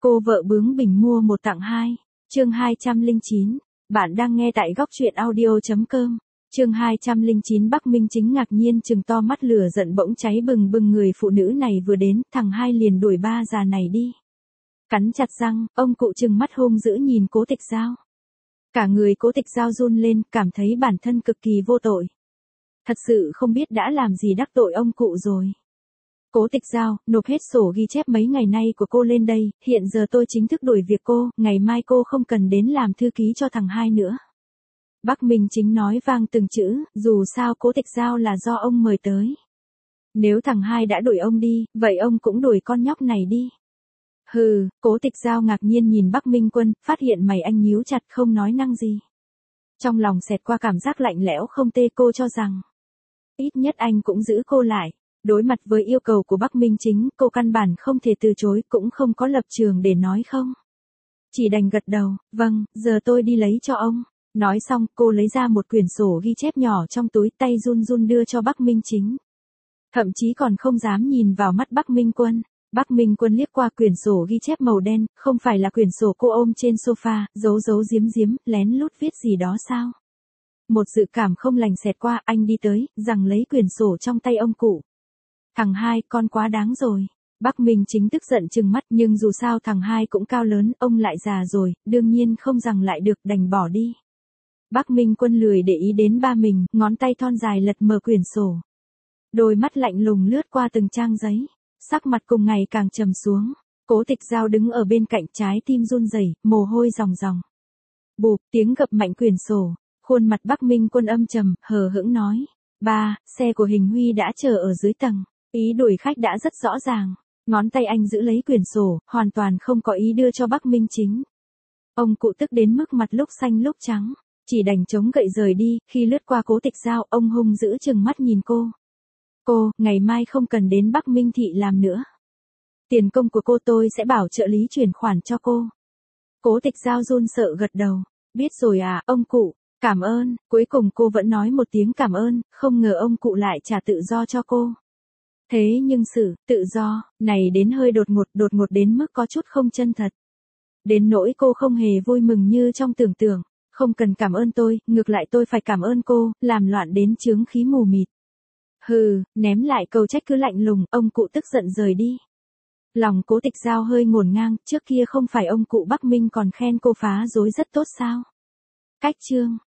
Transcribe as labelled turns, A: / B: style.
A: Cô vợ bướng bỉnh mua một tặng hai. Chương 209. Bạn đang nghe tại góc truyện audio.com. Chương 209. Bắc Minh Chính ngạc nhiên trừng to mắt, lửa giận bỗng cháy bừng bừng. Người phụ nữ này vừa đến, thằng hai liền đuổi ba già này đi. Cắn chặt răng, ông cụ trừng mắt hung dữ nhìn Cố Tịch Giao. Cả người Cố Tịch Giao run lên, cảm thấy bản thân cực kỳ vô tội. Thật sự không biết đã làm gì đắc tội ông cụ rồi. Cố Tịch Giao, nộp hết sổ ghi chép mấy ngày nay của cô lên đây, hiện giờ tôi chính thức đuổi việc cô, ngày mai cô không cần đến làm thư ký cho thằng hai nữa. Bắc Minh Chính nói vang từng chữ, dù sao Cố Tịch Giao là do ông mời tới. Nếu thằng hai đã đuổi ông đi, vậy ông cũng đuổi con nhóc này đi. Hừ, Cố Tịch Giao ngạc nhiên nhìn Bắc Minh Quân, phát hiện mày anh nhíu chặt không nói năng gì. Trong lòng xẹt qua cảm giác lạnh lẽo không tê, cô cho rằng ít nhất anh cũng giữ cô lại. Đối mặt với yêu cầu của Bắc Minh Chính, cô căn bản không thể từ chối, cũng không có lập trường để nói không. Chỉ đành gật đầu, vâng, giờ tôi đi lấy cho ông. Nói xong, cô lấy ra một quyển sổ ghi chép nhỏ trong túi, tay run run đưa cho Bắc Minh Chính. Thậm chí còn không dám nhìn vào mắt Bắc Minh Quân. Bắc Minh Quân liếc qua quyển sổ ghi chép màu đen, không phải là quyển sổ cô ôm trên sofa, giấu giếm, lén lút viết gì đó sao? Một dự cảm không lành xẹt qua, anh đi tới, giằng lấy quyển sổ trong tay ông cụ. Thằng hai, con quá đáng rồi. Bắc Minh Chính tức giận trừng mắt, nhưng dù sao thằng hai cũng cao lớn, ông lại già rồi, đương nhiên không giằng lại được, đành bỏ đi. Bắc Minh Quân lười để ý đến ba mình, ngón tay thon dài lật mở quyển sổ. Đôi mắt lạnh lùng lướt qua từng trang giấy, sắc mặt cùng ngày càng trầm xuống. Cố Tịch Giao đứng ở bên cạnh, trái tim run rẩy, mồ hôi ròng ròng. Bụp, tiếng gập mạnh quyển sổ, khuôn mặt Bắc Minh Quân âm trầm, hờ hững nói: "Ba, xe của Hình Huy đã chờ ở dưới tầng." Ý đuổi khách đã rất rõ ràng. Ngón tay anh giữ lấy quyển sổ, hoàn toàn không có ý đưa cho Bắc Minh Chính. Ông cụ tức đến mức mặt lúc xanh lúc trắng, chỉ đành chống gậy rời đi. Khi lướt qua Cố Tịch Giao, ông hung dữ trừng mắt nhìn cô. "Cô, ngày mai không cần đến Bắc Minh thị làm nữa. Tiền công của cô tôi sẽ bảo trợ lý chuyển khoản cho cô." Cố Tịch Giao run sợ gật đầu. "Biết rồi à, ông cụ, cảm ơn." Cuối cùng cô vẫn nói một tiếng cảm ơn, không ngờ ông cụ lại trả tự do cho cô. Thế nhưng sự tự do này đến hơi đột ngột đến mức có chút không chân thật. Đến nỗi cô không hề vui mừng như trong tưởng tượng. "Không cần cảm ơn tôi, ngược lại tôi phải cảm ơn cô, làm loạn đến chướng khí mù mịt." Hừ, ném lại câu trách cứ lạnh lùng, ông cụ tức giận rời đi. Lòng Cố Tịch Giao hơi ngổn ngang, trước kia không phải ông cụ Bắc Minh còn khen cô phá rối rất tốt sao? Cách chương